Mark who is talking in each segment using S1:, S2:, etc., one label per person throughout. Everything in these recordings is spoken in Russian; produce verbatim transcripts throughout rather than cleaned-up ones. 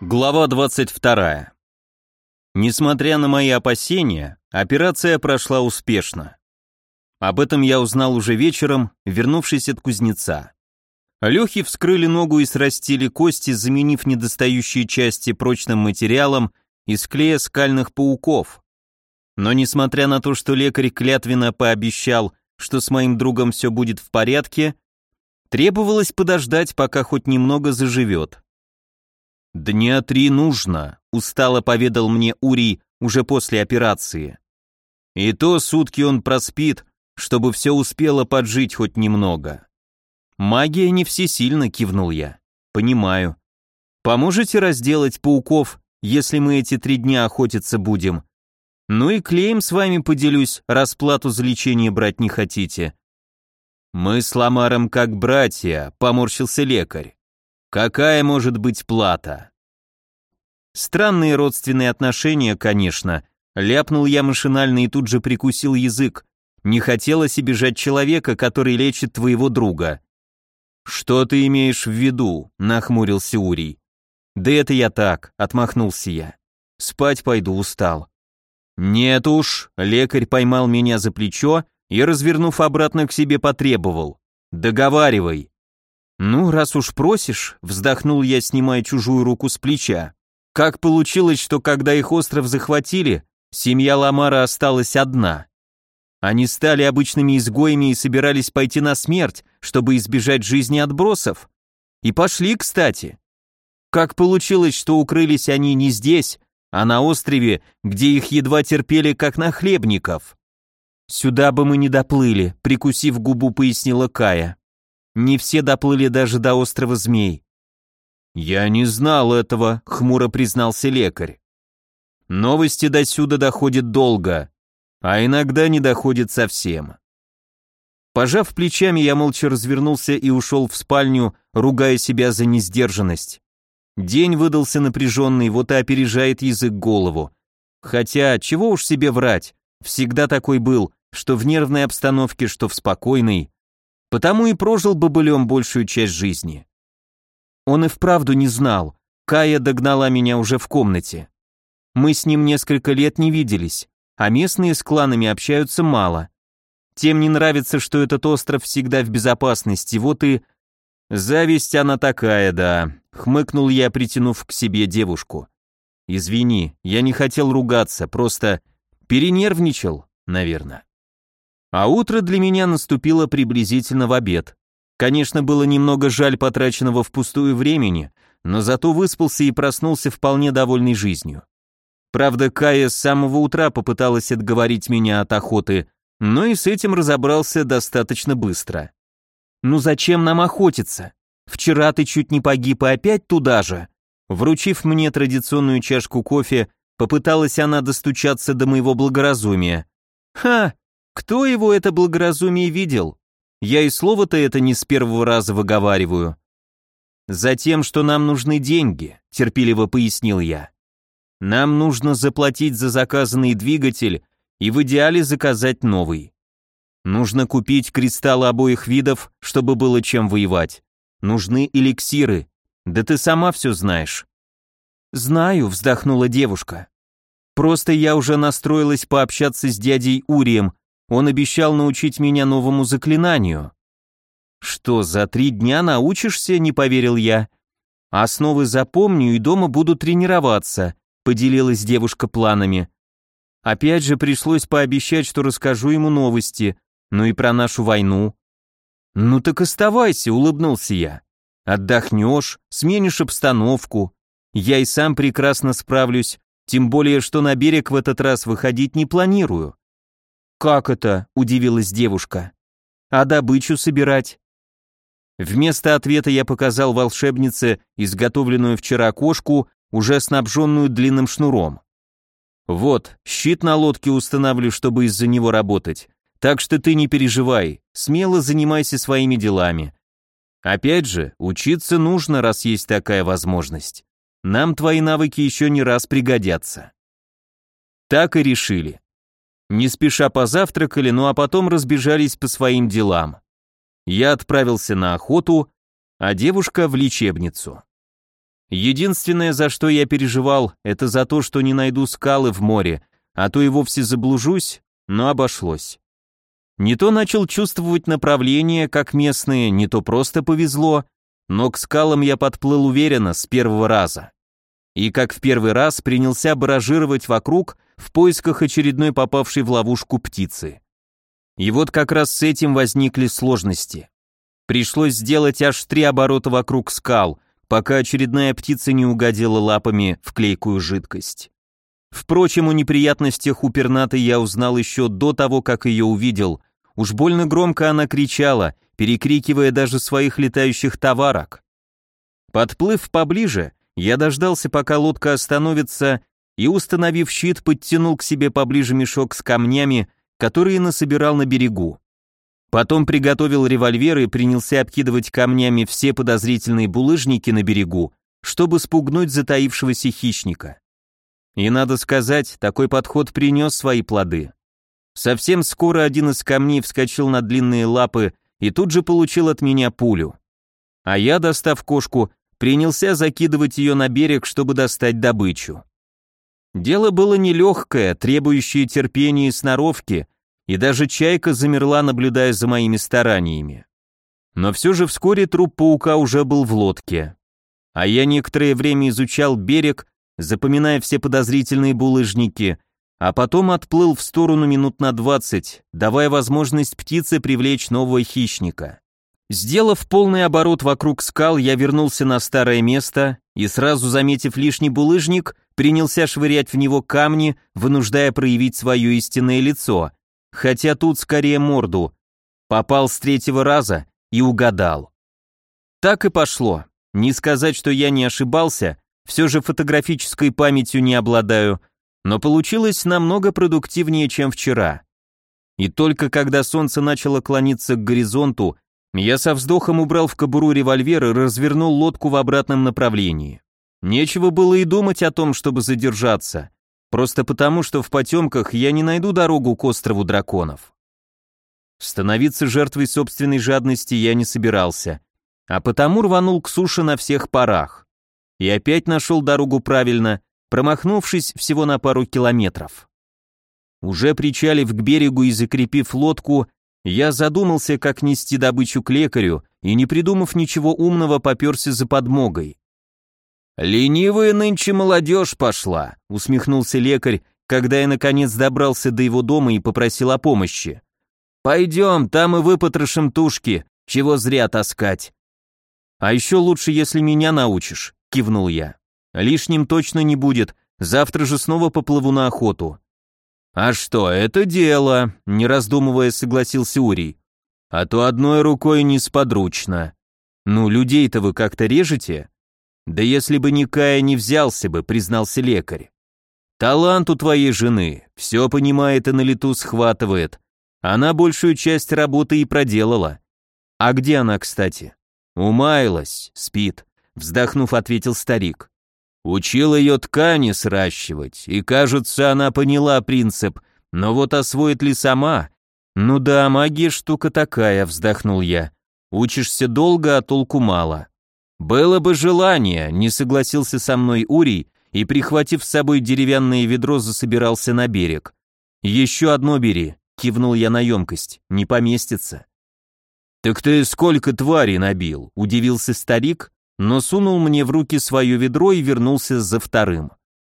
S1: Глава двадцать вторая. Несмотря на мои опасения, операция прошла успешно. Об этом я узнал уже вечером, вернувшись от кузнеца. Лехе вскрыли ногу и срастили кости, заменив недостающие части прочным материалом из клея скальных пауков. Но несмотря на то, что лекарь клятвенно пообещал, что с моим другом все будет в порядке, требовалось подождать, пока хоть немного заживет. «Дня три нужно», — устало поведал мне Урий уже после операции. «И то сутки он проспит, чтобы все успело поджить хоть немного». «Магия не всесильна», — кивнул я. «Понимаю. Поможете разделать пауков, если мы эти три дня охотиться будем? Ну и клеем с вами поделюсь, расплату за лечение брать не хотите». «Мы с Ламаром как братья», — поморщился лекарь. «Какая может быть плата?» Странные родственные отношения, конечно. Ляпнул я машинально и тут же прикусил язык. Не хотелось обижать человека, который лечит твоего друга. «Что ты имеешь в виду?» — нахмурился Урий. «Да это я так», — отмахнулся я. «Спать пойду, устал». «Нет уж», — лекарь поймал меня за плечо и, развернув обратно к себе, потребовал. «Договаривай». «Ну, раз уж просишь», — вздохнул я, снимая чужую руку с плеча. «Как получилось, что когда их остров захватили, семья Ламара осталась одна? Они стали обычными изгоями и собирались пойти на смерть, чтобы избежать жизни отбросов. И пошли, кстати. Как получилось, что укрылись они не здесь, а на острове, где их едва терпели, как нахлебников?» «Сюда бы мы не доплыли», — прикусив губу, пояснила Кая. «Не все доплыли даже до острова Змей». «Я не знал этого», — хмуро признался лекарь. «Новости досюда доходят долго, а иногда не доходят совсем». Пожав плечами, я молча развернулся и ушел в спальню, ругая себя за несдержанность. День выдался напряженный, вот и опережает язык голову. Хотя, чего уж себе врать, всегда такой был, что в нервной обстановке, что в спокойной, потому и прожил бобылем большую часть жизни. Он и вправду не знал. Кая догнала меня уже в комнате. Мы с ним несколько лет не виделись, а местные с кланами общаются мало. Тем не нравится, что этот остров всегда в безопасности, вот и... «Зависть она такая, да», — хмыкнул я, притянув к себе девушку. «Извини, я не хотел ругаться, просто перенервничал, наверное». А утро для меня наступило приблизительно в обед. Конечно, было немного жаль потраченного впустую времени, но зато выспался и проснулся вполне довольный жизнью. Правда, Кая с самого утра попыталась отговорить меня от охоты, но и с этим разобрался достаточно быстро. «Ну зачем нам охотиться? Вчера ты чуть не погиб и опять туда же». Вручив мне традиционную чашку кофе, попыталась она достучаться до моего благоразумия. «Ха! Кто его это благоразумие видел? Я и слово-то это не с первого раза выговариваю». «Затем, что нам нужны деньги», — терпеливо пояснил я. «Нам нужно заплатить за заказанный двигатель и в идеале заказать новый. Нужно купить кристаллы обоих видов, чтобы было чем воевать. Нужны эликсиры. Да ты сама все знаешь». «Знаю», — вздохнула девушка. «Просто я уже настроилась пообщаться с дядей Урием. Он обещал научить меня новому заклинанию». «Что, за три дня научишься?» — не поверил я. «Основы запомню и дома буду тренироваться», — поделилась девушка планами. Опять же пришлось пообещать, что расскажу ему новости, ну и про нашу войну. «Ну так оставайся», — улыбнулся я. «Отдохнешь, сменишь обстановку. Я и сам прекрасно справлюсь, тем более, что на берег в этот раз выходить не планирую». «Как это?» — удивилась девушка. «А добычу собирать?» Вместо ответа я показал волшебнице изготовленную вчера кошку, уже снабженную длинным шнуром. «Вот, щит на лодке установлю, чтобы из-за него работать, так что ты не переживай, смело занимайся своими делами. Опять же, учиться нужно, раз есть такая возможность. Нам твои навыки еще не раз пригодятся». Так и решили. Не спеша позавтракали, ну а потом разбежались по своим делам. Я отправился на охоту, а девушка в лечебницу. Единственное, за что я переживал, это за то, что не найду скалы в море, а то и вовсе заблужусь, но обошлось. Не то начал чувствовать направление, как местные, не то просто повезло, но к скалам я подплыл уверенно с первого раза. И как в первый раз принялся баражировать вокруг в поисках очередной попавшей в ловушку птицы. И вот как раз с этим возникли сложности. Пришлось сделать аж три оборота вокруг скал, пока очередная птица не угодила лапами в клейкую жидкость. Впрочем, о неприятностях у пернатой я узнал еще до того, как ее увидел. Уж больно громко она кричала, перекрикивая даже своих летающих товарок. Подплыв поближе, я дождался, пока лодка остановится, и, установив щит, подтянул к себе поближе мешок с камнями, которые насобирал на берегу. Потом приготовил револьвер и принялся обкидывать камнями все подозрительные булыжники на берегу, чтобы спугнуть затаившегося хищника. И надо сказать, такой подход принес свои плоды. Совсем скоро один из камней вскочил на длинные лапы и тут же получил от меня пулю. А я, достав кошку, принялся закидывать ее на берег, чтобы достать добычу. Дело было нелегкое, требующее терпения и сноровки, и даже чайка замерла, наблюдая за моими стараниями. Но все же вскоре труп паука уже был в лодке. А я некоторое время изучал берег, запоминая все подозрительные булыжники, а потом отплыл в сторону минут на двадцать, давая возможность птице привлечь нового хищника. Сделав полный оборот вокруг скал, я вернулся на старое место и, сразу заметив лишний булыжник, принялся швырять в него камни, вынуждая проявить свое истинное лицо, хотя тут скорее морду. Попал с третьего раза и угадал. Так и пошло. Не сказать, что я не ошибался, все же фотографической памятью не обладаю, но получилось намного продуктивнее, чем вчера. И только когда солнце начало клониться к горизонту, я со вздохом убрал в кобуру револьвер и развернул лодку в обратном направлении. Нечего было и думать о том, чтобы задержаться, просто потому, что в потемках я не найду дорогу к острову драконов. Становиться жертвой собственной жадности я не собирался, а потому рванул к суше на всех парах. И опять нашел дорогу правильно, промахнувшись всего на пару километров. Уже причалив к берегу и закрепив лодку, я задумался, как нести добычу к лекарю, и, не придумав ничего умного, попёрся за подмогой. «Ленивая нынче молодежь пошла», — усмехнулся лекарь, когда я наконец добрался до его дома и попросил о помощи. «Пойдем, там и выпотрошим тушки, чего зря таскать». «А еще лучше, если меня научишь», — кивнул я. «Лишним точно не будет, завтра же снова поплыву на охоту». «А что, это дело», — не раздумывая согласился Урий. «А то одной рукой несподручно. Ну, людей-то вы как-то режете?» «Да если бы Никая не взялся бы», — признался лекарь. «Талант у твоей жены, все понимает и на лету схватывает. Она большую часть работы и проделала». «А где она, кстати?» «Умаялась, спит», — вздохнув, ответил старик. «Учил ее ткани сращивать, и, кажется, она поняла принцип, но вот освоит ли сама?» «Ну да, магия штука такая», — вздохнул я. «Учишься долго, а толку мало». «Было бы желание», — не согласился со мной Урий и, прихватив с собой деревянное ведро, засобирался на берег. «Еще одно бери», — кивнул я на емкость, — «не поместится». «Так ты сколько тварей набил?» — удивился старик, но сунул мне в руки свое ведро и вернулся за вторым.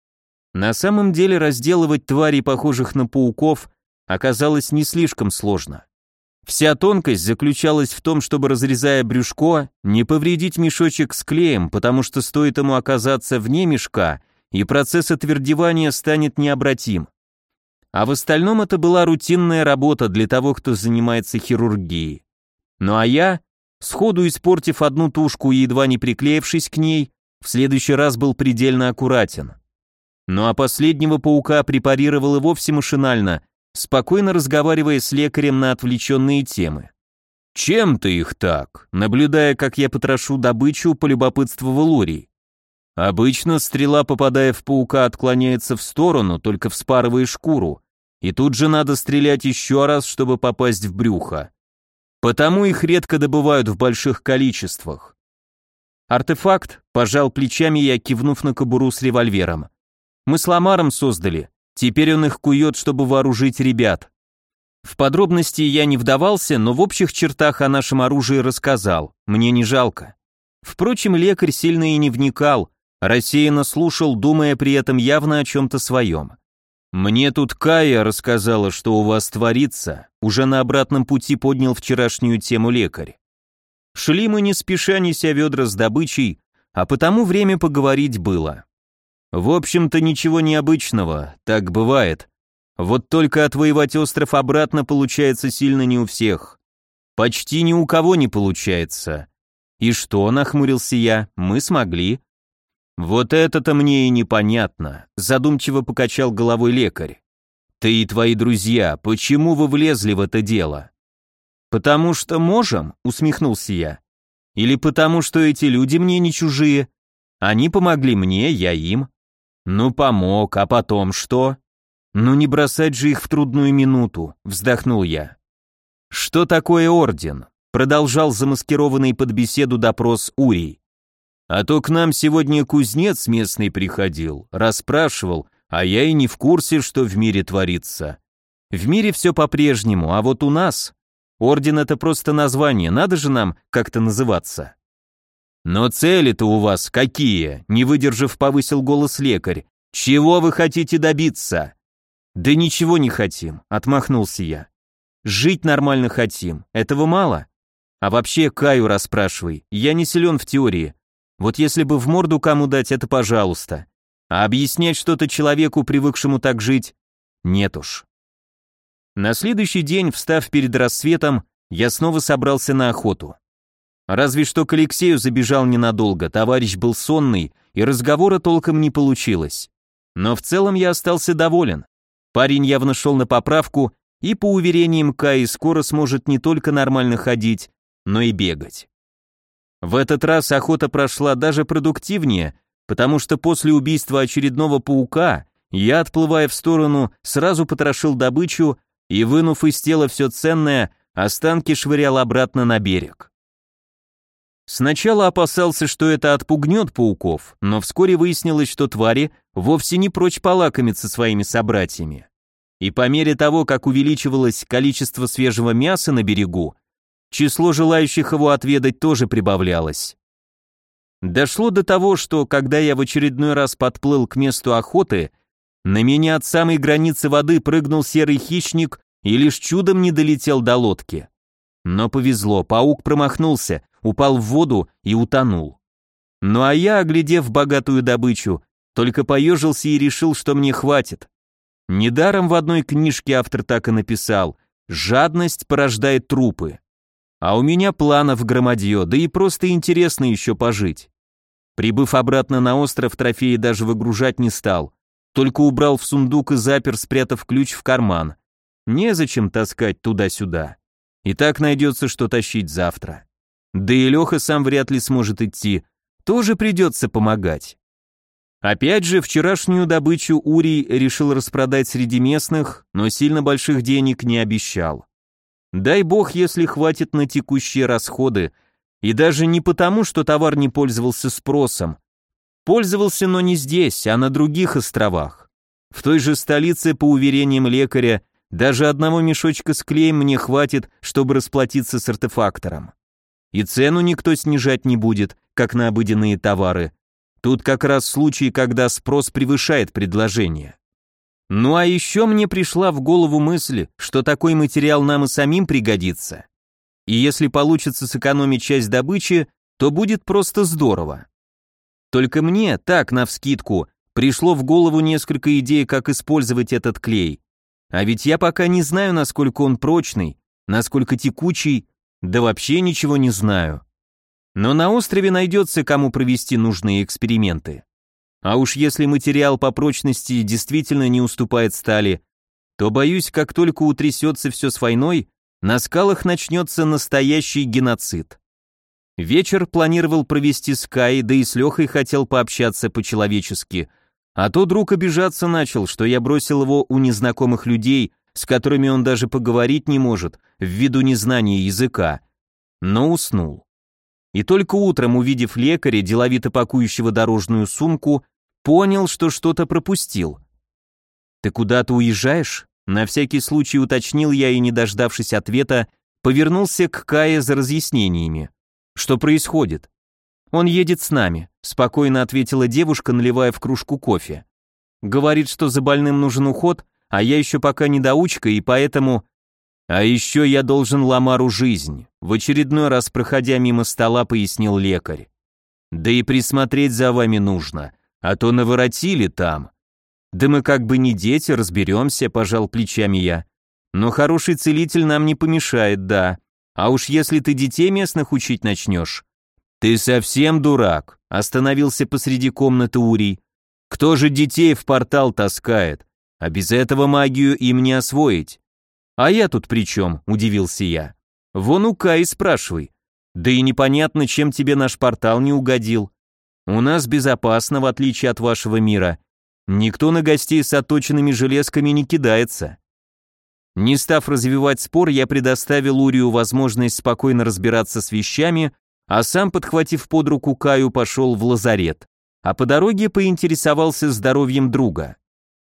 S1: На самом деле разделывать тварей, похожих на пауков, оказалось не слишком сложно. Вся тонкость заключалась в том, чтобы, разрезая брюшко, не повредить мешочек с клеем, потому что стоит ему оказаться вне мешка, и процесс отвердевания станет необратим. А в остальном это была рутинная работа для того, кто занимается хирургией. Ну а я, сходу испортив одну тушку и едва не приклеившись к ней, в следующий раз был предельно аккуратен. Ну а последнего паука препарировал и вовсе машинально, спокойно разговаривая с лекарем на отвлеченные темы. «Чем ты их так?» — наблюдая, как я потрошу добычу, полюбопытствовал Урий. «Обычно стрела, попадая в паука, отклоняется в сторону, только вспарывая шкуру, и тут же надо стрелять еще раз, чтобы попасть в брюхо. Потому их редко добывают в больших количествах. Артефакт, пожал плечами я, кивнув на кобуру с револьвером. Мы с Ламаром создали, теперь он их кует, чтобы вооружить ребят. В подробности я не вдавался, но в общих чертах о нашем оружии рассказал, мне не жалко. Впрочем, лекарь сильно и не вникал, рассеянно слушал, думая при этом явно о чем-то своем. «Мне тут Кая рассказала, что у вас творится», уже на обратном пути поднял вчерашнюю тему лекарь. Шли мы не спеша, неся ведра с добычей, а потому время поговорить было. В общем-то ничего необычного, так бывает. Вот только отвоевать остров обратно получается сильно не у всех. Почти ни у кого не получается. И что, нахмурился я, мы смогли. Вот это-то мне и непонятно, задумчиво покачал головой лекарь. Ты и твои друзья, почему вы влезли в это дело? Потому что можем, усмехнулся я. Или потому что эти люди мне не чужие? Они помогли мне, я им. Ну помог, а потом что? Ну не бросать же их в трудную минуту, вздохнул я. Что такое орден? Продолжал замаскированный под беседу допрос Урий. А то к нам сегодня кузнец местный приходил, расспрашивал, а я и не в курсе, что в мире творится. В мире все по-прежнему, а вот у нас орден — это просто название, надо же нам как-то называться. Но цели-то у вас какие? Не выдержав, повысил голос лекарь. Чего вы хотите добиться? Да ничего не хотим, отмахнулся я. Жить нормально хотим, этого мало? А вообще Каю расспрашивай, я не силен в теории. Вот если бы в морду кому дать, это пожалуйста. А объяснять что-то человеку, привыкшему так жить, нет уж. На следующий день, встав перед рассветом, я снова собрался на охоту. Разве что к Алексею забежал ненадолго, товарищ был сонный, и разговора толком не получилось. Но в целом я остался доволен. Парень явно шел на поправку, и по уверениям Каи скоро сможет не только нормально ходить, но и бегать. В этот раз охота прошла даже продуктивнее, потому что после убийства очередного паука я, отплывая в сторону, сразу потрошил добычу и, вынув из тела все ценное, останки швырял обратно на берег. Сначала опасался, что это отпугнет пауков, но вскоре выяснилось, что твари вовсе не прочь полакомиться своими собратьями. И по мере того, как увеличивалось количество свежего мяса на берегу, число желающих его отведать тоже прибавлялось. Дошло до того, что, когда я в очередной раз подплыл к месту охоты, на меня от самой границы воды прыгнул серый хищник и лишь чудом не долетел до лодки. Но повезло, паук промахнулся, упал в воду и утонул. Ну а я, оглядев богатую добычу, только поежился и решил, что мне хватит. Недаром в одной книжке автор так и написал: «Жадность порождает трупы». А у меня планов громадье, да и просто интересно еще пожить. Прибыв обратно на остров, трофеи даже выгружать не стал, только убрал в сундук и запер, спрятав ключ в карман. Незачем таскать туда-сюда. И так найдется, что тащить завтра. Да и Леха сам вряд ли сможет идти, тоже придется помогать. Опять же, вчерашнюю добычу Урий решил распродать среди местных, но сильно больших денег не обещал. Дай бог, если хватит на текущие расходы, и даже не потому, что товар не пользовался спросом. Пользовался, но не здесь, а на других островах. В той же столице, по уверениям лекаря, даже одного мешочка с клеем мне хватит, чтобы расплатиться с артефактором. И цену никто снижать не будет, как на обыденные товары. Тут как раз случай, когда спрос превышает предложение. Ну а еще мне пришла в голову мысль, что такой материал нам и самим пригодится. И если получится сэкономить часть добычи, то будет просто здорово. Только мне, так, навскидку, пришло в голову несколько идей, как использовать этот клей. А ведь я пока не знаю, насколько он прочный, насколько текучий, да вообще ничего не знаю. Но на острове найдется, кому провести нужные эксперименты. А уж если материал по прочности действительно не уступает стали, то, боюсь, как только утрясется все с войной, на скалах начнется настоящий геноцид. Вечер планировал провести с Каей, да и с Лехой хотел пообщаться по-человечески, а то друг обижаться начал, что я бросил его у незнакомых людей, с которыми он даже поговорить не может, ввиду незнания языка, но уснул. И только утром, увидев лекаря, деловито пакующего дорожную сумку, понял, что что-то пропустил. «Ты куда-то уезжаешь?» На всякий случай уточнил я и, не дождавшись ответа, повернулся к Кае за разъяснениями. «Что происходит?» «Он едет с нами», — спокойно ответила девушка, наливая в кружку кофе. «Говорит, что за больным нужен уход, а я еще пока недоучка, и поэтому...» «А еще я должен Ламару жизнь», — в очередной раз, проходя мимо стола, пояснил лекарь. «Да и присмотреть за вами нужно, а то наворотили там». «Да мы как бы не дети, разберемся», — пожал плечами я. «Но хороший целитель нам не помешает, да. А уж если ты детей местных учить начнешь...» «Ты совсем дурак», — остановился посреди комнаты Урий. «Кто же детей в портал таскает? А без этого магию им не освоить». «А я тут при чем?» — удивился я. «Вон у Каи спрашивай. Да и непонятно, чем тебе наш портал не угодил. У нас безопасно, в отличие от вашего мира. Никто на гостей с отточенными железками не кидается». Не став развивать спор, я предоставил Урию возможность спокойно разбираться с вещами, а сам, подхватив под руку Каю, пошел в лазарет, а по дороге поинтересовался здоровьем друга.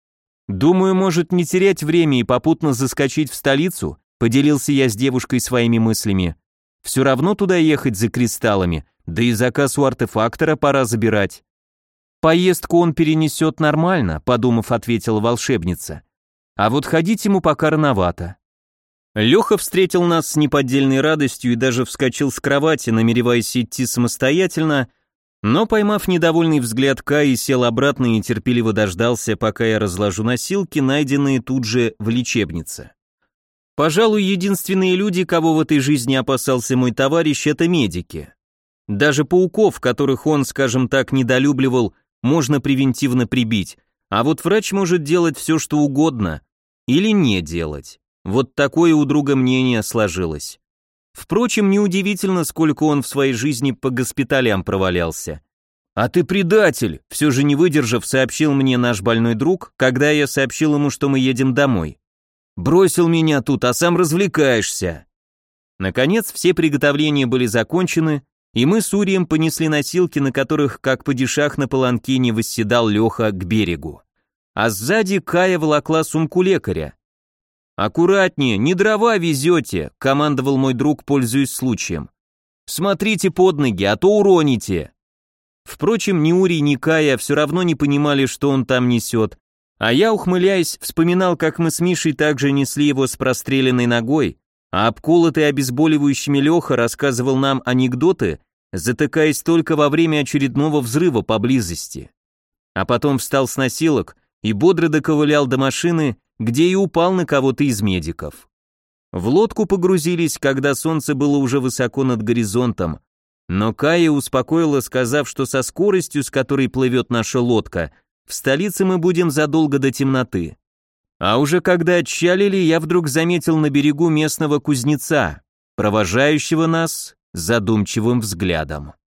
S1: «Думаю, может не терять время и попутно заскочить в столицу», поделился я с девушкой своими мыслями. «Все равно туда ехать за кристаллами, да и заказ у артефактора пора забирать». «Поездку он перенесет нормально», подумав, ответила волшебница. «А вот ходить ему пока рановато». Леха встретил нас с неподдельной радостью и даже вскочил с кровати, намереваясь идти самостоятельно, но, поймав недовольный взгляд Каи, сел обратно и терпеливо дождался, пока я разложу носилки, найденные тут же в лечебнице. Пожалуй, единственные люди, кого в этой жизни опасался мой товарищ, это медики. Даже пауков, которых он, скажем так, недолюбливал, можно превентивно прибить, а вот врач может делать все, что угодно, или не делать. Вот такое у друга мнение сложилось. Впрочем, неудивительно, сколько он в своей жизни по госпиталям провалялся. «А ты предатель!» — все же не выдержав, сообщил мне наш больной друг, когда я сообщил ему, что мы едем домой. «Бросил меня тут, а сам развлекаешься!» Наконец, все приготовления были закончены, и мы с Урием понесли носилки, на которых, как падишах на паланкине, восседал Леха, к берегу. А сзади Кая волокла сумку лекаря. «Аккуратнее, не дрова везете», — командовал мой друг, пользуясь случаем. «Смотрите под ноги, а то уроните». Впрочем, ни Урий, ни Кая все равно не понимали, что он там несет, а я, ухмыляясь, вспоминал, как мы с Мишей также несли его с простреленной ногой, а обколотый обезболивающими Леха рассказывал нам анекдоты, затыкаясь только во время очередного взрыва поблизости. А потом встал с носилок и бодро доковылял до машины, где и упал на кого-то из медиков. В лодку погрузились, когда солнце было уже высоко над горизонтом, но Кая успокоила, сказав, что со скоростью, с которой плывет наша лодка, в столице мы будем задолго до темноты. А уже когда отчалили, я вдруг заметил на берегу местного кузнеца, провожающего нас задумчивым взглядом.